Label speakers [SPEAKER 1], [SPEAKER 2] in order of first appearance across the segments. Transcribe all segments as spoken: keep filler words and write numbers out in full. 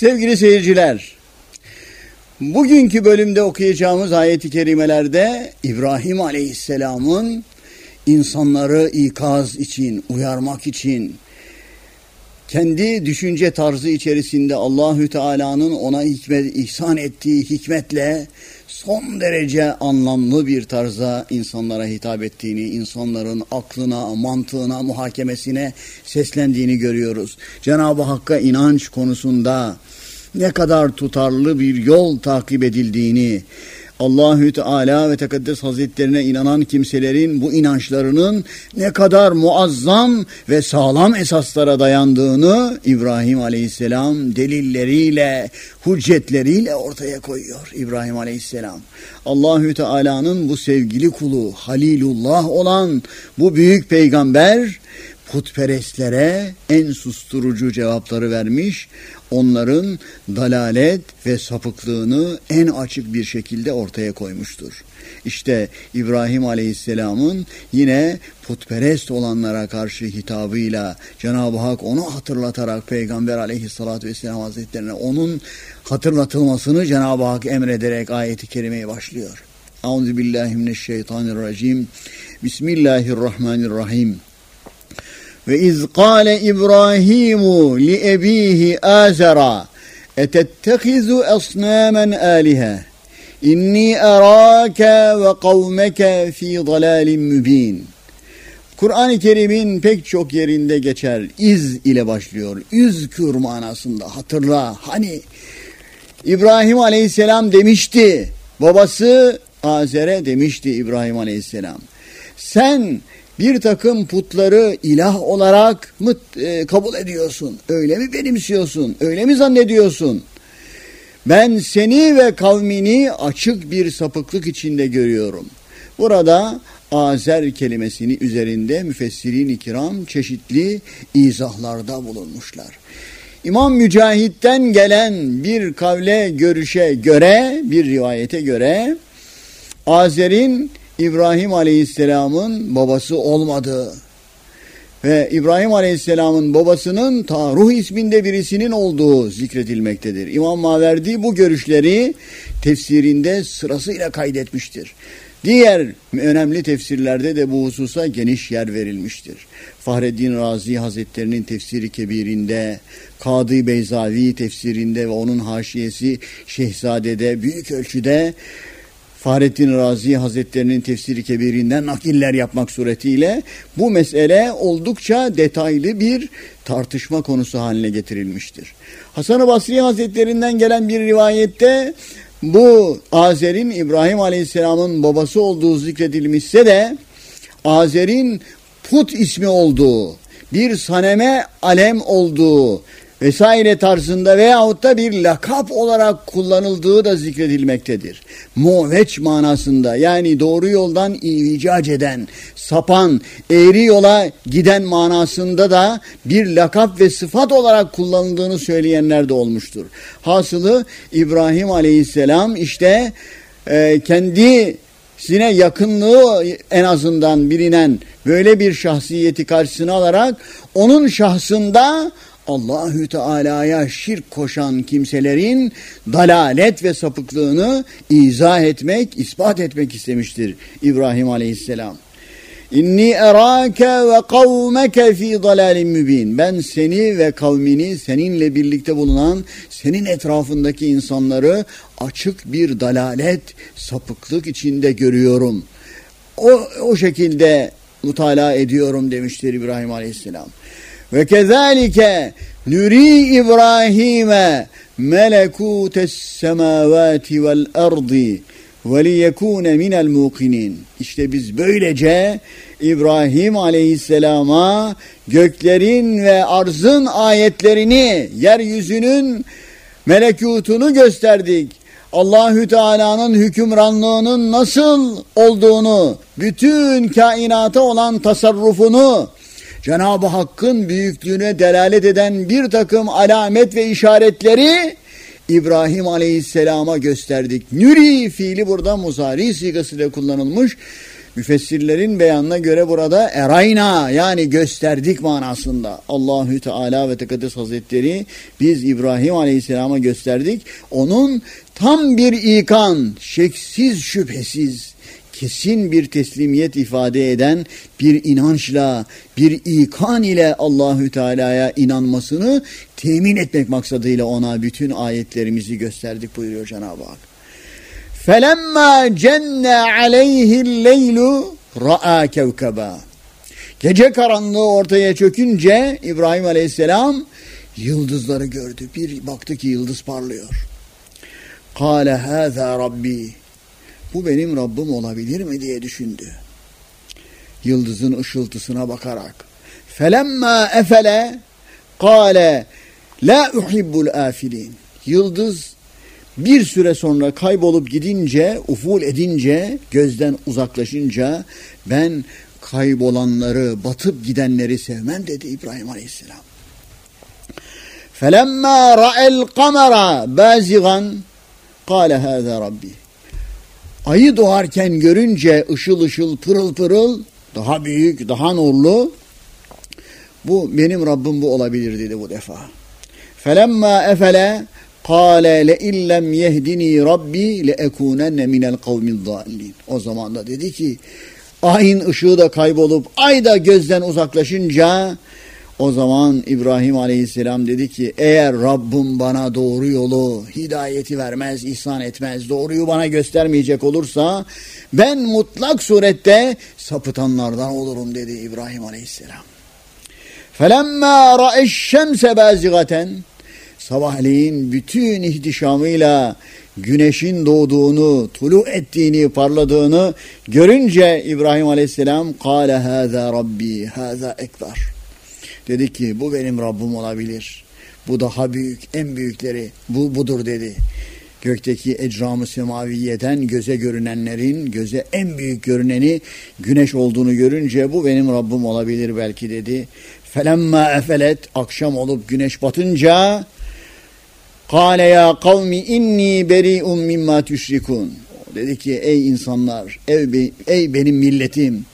[SPEAKER 1] Sevgili seyirciler, bugünkü bölümde okuyacağımız ayet-i kerimelerde İbrahim Aleyhisselam'ın insanları ikaz için, uyarmak için, kendi düşünce tarzı içerisinde Allahü Teala'nın ona hikmet, ihsan ettiği hikmetle son derece anlamlı bir tarzda insanlara hitap ettiğini, insanların aklına, mantığına, muhakemesine seslendiğini görüyoruz. Cenab-ı Hakk'a inanç konusunda ne kadar tutarlı bir yol takip edildiğini, Allahü Teala ve Tekaddes Hazretlerine inanan kimselerin bu inançlarının ne kadar muazzam ve sağlam esaslara dayandığını İbrahim Aleyhisselam delilleriyle, hüccetleriyle ortaya koyuyor. İbrahim Aleyhisselam, Allahü Teala'nın bu sevgili kulu, Halilullah olan bu büyük peygamber, putperestlere en susturucu cevapları vermiş, onların dalalet ve sapıklığını en açık bir şekilde ortaya koymuştur. İşte İbrahim Aleyhisselam'ın yine putperest olanlara karşı hitabıyla Cenab-ı Hak onu hatırlatarak Peygamber Aleyhisselatü Vesselam Hazretlerine onun hatırlatılmasını Cenab-ı Hak emrederek ayeti kerimeye başlıyor. Euzubillahimineşşeytanirracim. Bismillahirrahmanirrahim. Ve iz kâle İbrahimu li ebihi Azera etettehizu asnâmen âlihe inni erâke ve kavmeke fî dalâlin mübîn. Kur'an-ı Kerim'in pek çok yerinde geçer. İz ile başlıyor. Üzkür manasında. Hatırla. Hani İbrahim Aleyhisselam demişti. Babası Azer'e demişti İbrahim Aleyhisselam. Sen bir takım putları ilah olarak mı e, kabul ediyorsun? Öyle mi benimsiyorsun? Öyle mi zannediyorsun? Ben seni ve kavmini açık bir sapıklık içinde görüyorum. Burada Azer kelimesini üzerinde müfessirin-i kiram çeşitli izahlarda bulunmuşlar. İmam Mücahit'ten gelen bir kavle görüşe göre, bir rivayete göre Azer'in İbrahim Aleyhisselam'ın babası olmadığı ve İbrahim Aleyhisselam'ın babasının Taruh isminde birisinin olduğu zikredilmektedir. İmam Maverdi bu görüşleri tefsirinde sırasıyla kaydetmiştir. Diğer önemli tefsirlerde de bu hususa geniş yer verilmiştir. Fahreddin Razi Hazretlerinin tefsiri kebirinde, Kadı Beyzavi tefsirinde ve onun haşiyesi Şehzade'de büyük ölçüde Fahrettin Razi Hazretlerinin tefsiri kebirinden nakiller yapmak suretiyle bu mesele oldukça detaylı bir tartışma konusu haline getirilmiştir. Hasan-ı Basri Hazretlerinden gelen bir rivayette bu Azer'in İbrahim Aleyhisselam'ın babası olduğu zikredilmişse de Azer'in put ismi olduğu, bir saneme alem olduğu vesaire tarzında veyahut da bir lakap olarak kullanıldığı da zikredilmektedir. Muveç manasında, yani doğru yoldan ivicac eden, sapan, eğri yola giden manasında da bir lakap ve sıfat olarak kullanıldığını söyleyenler de olmuştur. Hasılı İbrahim Aleyhisselam işte e, kendisine yakınlığı en azından bilinen böyle bir şahsiyeti karşısına alarak onun şahsında Allahü Teala'ya şirk koşan kimselerin dalalet ve sapıklığını izah etmek, ispat etmek istemiştir İbrahim Aleyhisselam. İnni erâke ve kavmeke fî dalâlin mübîn. Ben seni ve kavmini, seninle birlikte bulunan, senin etrafındaki insanları açık bir dalalet, sapıklık içinde görüyorum. O, o şekilde mutala ediyorum demiştir İbrahim Aleyhisselam. Ve kezalike nuri İbrahim'e melekûtes semâvâti vel ardi ve liyekûne minel muqinin. İşte biz böylece İbrahim Aleyhisselam'a göklerin ve arzın ayetlerini, yeryüzünün melekûtunu gösterdik. Allahü Teala'nın hükümranlığının nasıl olduğunu, bütün kainata olan tasarrufunu, Cenab-ı Hakk'ın büyüklüğüne delalet eden bir takım alamet ve işaretleri İbrahim Aleyhisselam'a gösterdik. Nüri fiili burada muzari sigasıyla kullanılmış. Müfessirlerin beyanına göre burada erayna yani gösterdik manasında. Allahü Teala ve Tekaddes Hazretleri biz İbrahim Aleyhisselam'a gösterdik. Onun tam bir ikan, şeksiz şüphesiz, kesin bir teslimiyet ifade eden bir inançla, bir ikan ile Allahü Teala'ya inanmasını temin etmek maksadıyla ona bütün ayetlerimizi gösterdik buyuruyor Cenab-ı Hak. فَلَمَّا جَنَّ عَلَيْهِ اللَّيْلُ رَآ كَوْكَبًا. Gece karanlığı ortaya çökünce İbrahim Aleyhisselam yıldızları gördü. Bir baktı ki yıldız parlıyor. قَالَ هَذَا رَبِّي. Bu benim Rabbim olabilir mi diye düşündü. Yıldızın ışıltısına bakarak. فَلَمَّا اَفَلَ قَالَ لَا اُحِبُّ الْآفِلِينَ. Yıldız bir süre sonra kaybolup gidince, uful edince, gözden uzaklaşınca ben kaybolanları, batıp gidenleri sevmem dedi İbrahim Aleyhisselam. فَلَمَّا رَأَ الْقَمَرَ بَازِغًا قَالَ هَذَا رَبِّي. Ayı doğarken görünce ışıl ışıl, pırıl pırıl, daha büyük, daha nurlu, bu benim Rabbim bu olabilir dedi bu defa. فَلَمَّا اَفَلَ قَالَ لَاِنْ لَمْ يَهْدِنِي رَبِّي لَاَكُونَنَّ مِنَ الْقَوْمِ الضَّالِّينَ. O zaman da dedi ki, ayın ışığı da kaybolup, ay da gözden uzaklaşınca, o zaman İbrahim Aleyhisselam dedi ki, eğer Rabbim bana doğru yolu, hidayeti vermez, ihsan etmez, doğruyu bana göstermeyecek olursa, ben mutlak surette sapıtanlardan olurum dedi İbrahim Aleyhisselam. فَلَمَّا رَأَ الشَّمْسَ بَازِغَةً. Sabahleyin bütün ihtişamıyla güneşin doğduğunu, tulu ettiğini, parladığını görünce İbrahim Aleyhisselam قَالَ هَذَا رَبِّي هَذَا ekber. Dedi ki bu benim Rabbim olabilir. Bu daha büyük, en büyükleri bu budur dedi. Gökteki ecram-ı semaviyeden göze görünenlerin göze en büyük görüneni güneş olduğunu görünce bu benim Rabbim olabilir belki dedi. فَلَمَّا اَفَلَتْ. Akşam olup güneş batınca قَالَ يَا قَوْمِ اِنِّي بَرِيءٌ مِمَّا تُشْرِكُونَ. Dedi ki ey insanlar, ey, ey benim milletim,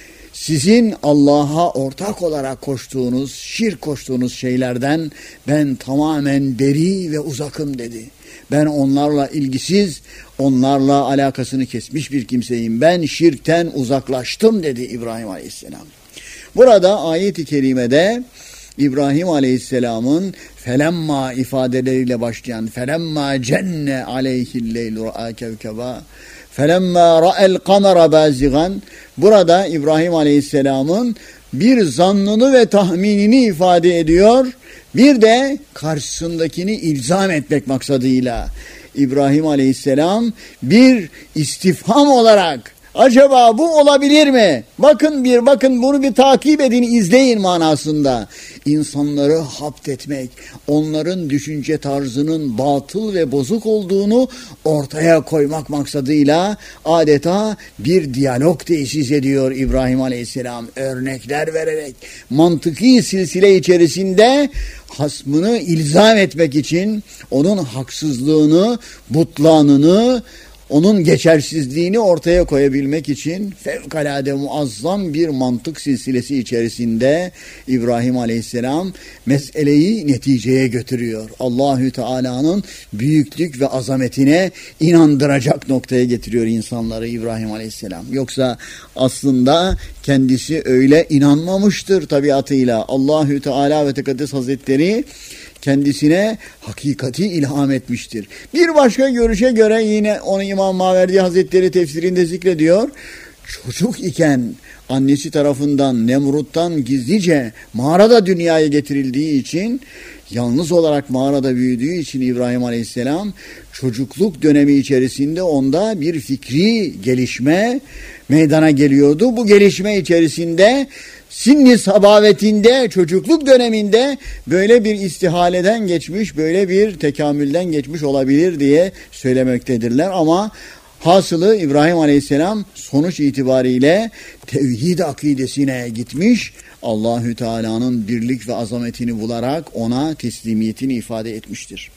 [SPEAKER 1] sizin Allah'a ortak olarak koştuğunuz, şirk koştuğunuz şeylerden ben tamamen beri ve uzakım dedi. Ben onlarla ilgisiz, onlarla alakasını kesmiş bir kimseyim. Ben şirkten uzaklaştım dedi İbrahim Aleyhisselam. Burada ayet-i kerimede İbrahim Aleyhisselam'ın felemma ifadeleriyle başlayan felemma cenne aleyhilleyl ra'a kevkeba felemma ra'el kamera bazigan, burada İbrahim Aleyhisselam'ın bir zannını ve tahminini ifade ediyor. Bir de karşısındakini ilzam etmek maksadıyla İbrahim Aleyhisselam bir istifham olarak acaba bu olabilir mi? Bakın bir bakın bunu bir takip edin, izleyin manasında. İnsanları hapt etmek, onların düşünce tarzının batıl ve bozuk olduğunu ortaya koymak maksadıyla adeta bir diyalog tesis ediyor İbrahim Aleyhisselam. Örnekler vererek mantıki silsile içerisinde hasmını ilzam etmek için onun haksızlığını, butlanını, onun geçersizliğini ortaya koyabilmek için fevkalade muazzam bir mantık silsilesi içerisinde İbrahim Aleyhisselam meseleyi neticeye götürüyor. Allahü Teala'nın büyüklük ve azametine inandıracak noktaya getiriyor insanları İbrahim Aleyhisselam. Yoksa aslında kendisi öyle inanmamıştır tabiatıyla. Allahü Teala ve Tekaddes Hazretleri kendisine hakikati ilham etmiştir. Bir başka görüşe göre yine onu İmam Maverdi Hazretleri tefsirinde zikrediyor. Çocuk iken annesi tarafından Nemrut'tan gizlice mağarada dünyaya getirildiği için, yalnız olarak mağarada büyüdüğü için İbrahim Aleyhisselam çocukluk dönemi içerisinde onda bir fikri gelişme meydana geliyordu. Bu gelişme içerisinde sinni sabavetinde, çocukluk döneminde böyle bir istihaleden geçmiş, böyle bir tekamülden geçmiş olabilir diye söylemektedirler. Ama hasılı İbrahim Aleyhisselam sonuç itibariyle tevhid akidesine gitmiş, Allahü Teala'nın birlik ve azametini bularak ona teslimiyetini ifade etmiştir.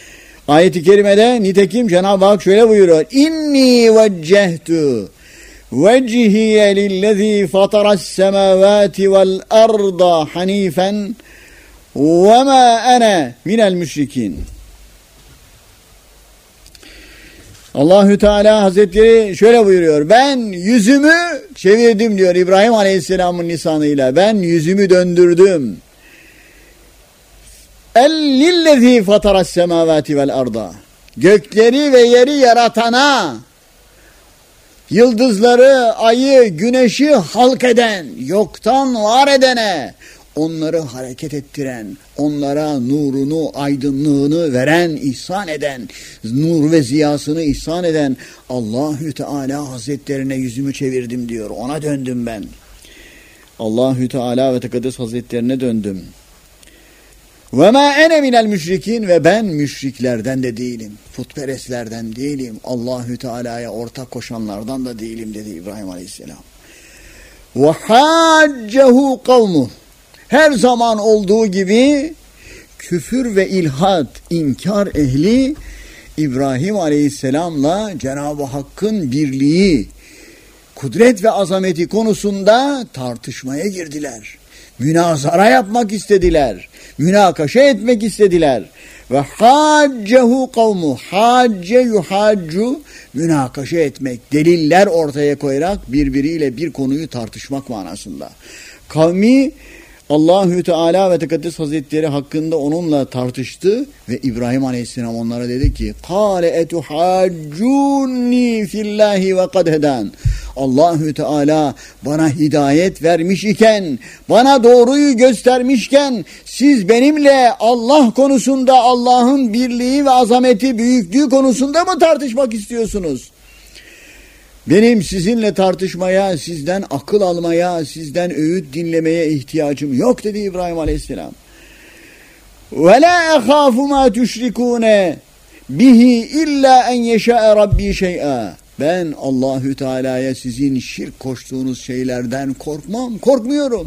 [SPEAKER 1] Ayet-i kerimede nitekim Cenab-ı Hak şöyle buyuruyor. İnni veccehtu vecihiye lillezî fataras semâvâti vel arda hanifen ve mâ ene minel müşrikîn. Allahü Teala Hazretleri şöyle buyuruyor. Ben yüzümü çevirdim diyor İbrahim Aleyhisselam'ın lisanıyla. Ben yüzümü döndürdüm. Ellillezî fataras semâvâti vel arda. Gökleri ve yeri yaratana, yıldızları, ayı, güneşi halk eden, yoktan var edene, onları hareket ettiren, onlara nurunu, aydınlığını veren, ihsan eden, nur ve ziyasını ihsan eden Allahü Teala Hazretlerine yüzümü çevirdim diyor. Ona döndüm ben. Allahü Teala ve Tekaddes Hazretlerine döndüm. Ve ma ene minel müşrikin, ve ben müşriklerden de değilim. Putperestlerden değilim. Allahü Teala'ya ortak koşanlardan da değilim dedi İbrahim Aleyhisselam. Ve haccehu kavmuh. Her zaman olduğu gibi küfür ve ilhat, inkar ehli İbrahim Aleyhisselam'la Cenab-ı Hakk'ın birliği, kudret ve azameti konusunda tartışmaya girdiler. Münazara yapmak istediler. Münakaşa etmek istediler. Ve haccehu kavmu. Hacce yuhaccu, münakaşa etmek. Deliller ortaya koyarak birbiriyle bir konuyu tartışmak manasında. Kavmi Allahü Teala ve Tekaddes Hazretleri hakkında onunla tartıştı ve İbrahim Aleyhisselam onlara dedi ki: "Kâle etuhaccûnni fillâhi ve kad hedân." Allahü Teala bana hidayet vermiş iken, bana doğruyu göstermişken siz benimle Allah konusunda, Allah'ın birliği ve azameti, büyüklüğü konusunda mı tartışmak istiyorsunuz? Benim sizinle tartışmaya, sizden akıl almaya, sizden öğüt dinlemeye ihtiyacım yok dedi İbrahim Aleyhisselam. Ve la ehâfu mâ tüşrikûne bihi illa en yeşâe rabbi şey'a. Ben Allahü Teala'ya sizin şirk koştuğunuz şeylerden korkmam, korkmuyorum.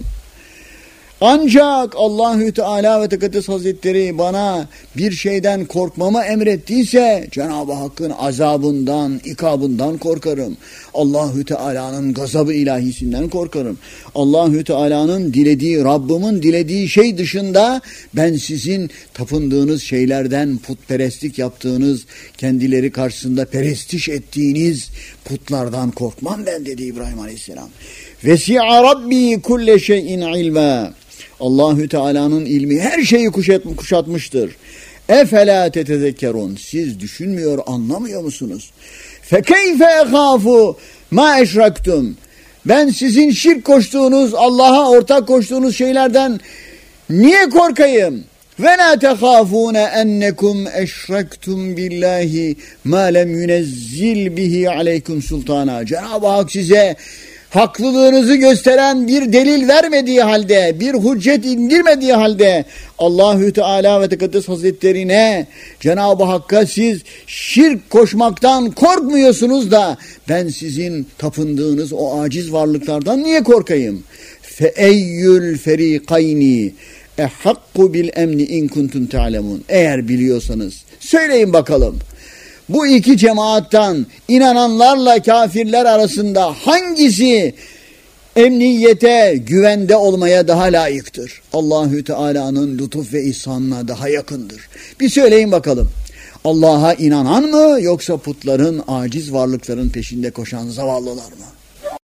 [SPEAKER 1] Ancak Allahü Teala ve Tekaddes Hazretleri bana bir şeyden korkmamı emrettiyse Cenab-ı Hakk'ın azabından, ikabından korkarım. Allahü Teala'nın gazabı ilahisinden korkarım. Allahü Teala'nın dilediği, Rabbimin dilediği şey dışında ben sizin tapındığınız şeylerden, putperestlik yaptığınız, kendileri karşısında perestiş ettiğiniz putlardan korkmam ben dedi İbrahim Aleyhisselam. Vesi'a Rabbi kulle şeyin ilma. Allahü Teala'nın ilmi her şeyi kuşatmıştır. Efela tetezekkerun. Siz düşünmüyor, anlamıyor musunuz? Fekeyfe ehâfu ma eşraktum. Ben sizin şirk koştuğunuz, Allah'a ortak koştuğunuz şeylerden niye korkayım? Ve la tehâfûne ennekum eşrektum billahi ma lem yunezzil bihi aleykum sultana. Cenab-ı Hak size haklılığınızı gösteren bir delil vermediği halde, bir hüccet indirmediği halde Allahü Teala ve Tekaddes Hazretlerine, Cenab-ı Hakk'a siz şirk koşmaktan korkmuyorsunuz da ben sizin tapındığınız o aciz varlıklardan niye korkayım? Fe eyyül ferikayni ehakku bil emni in kuntum ta'lemun. Eğer biliyorsanız söyleyin bakalım. Bu iki cemaattan inananlarla kafirler arasında hangisi emniyete, güvende olmaya daha layıktır? Allahü Teala'nın lütuf ve ihsanına daha yakındır. Bir söyleyin bakalım. Allah'a inanan mı yoksa putların, aciz varlıkların peşinde koşan zavallılar mı?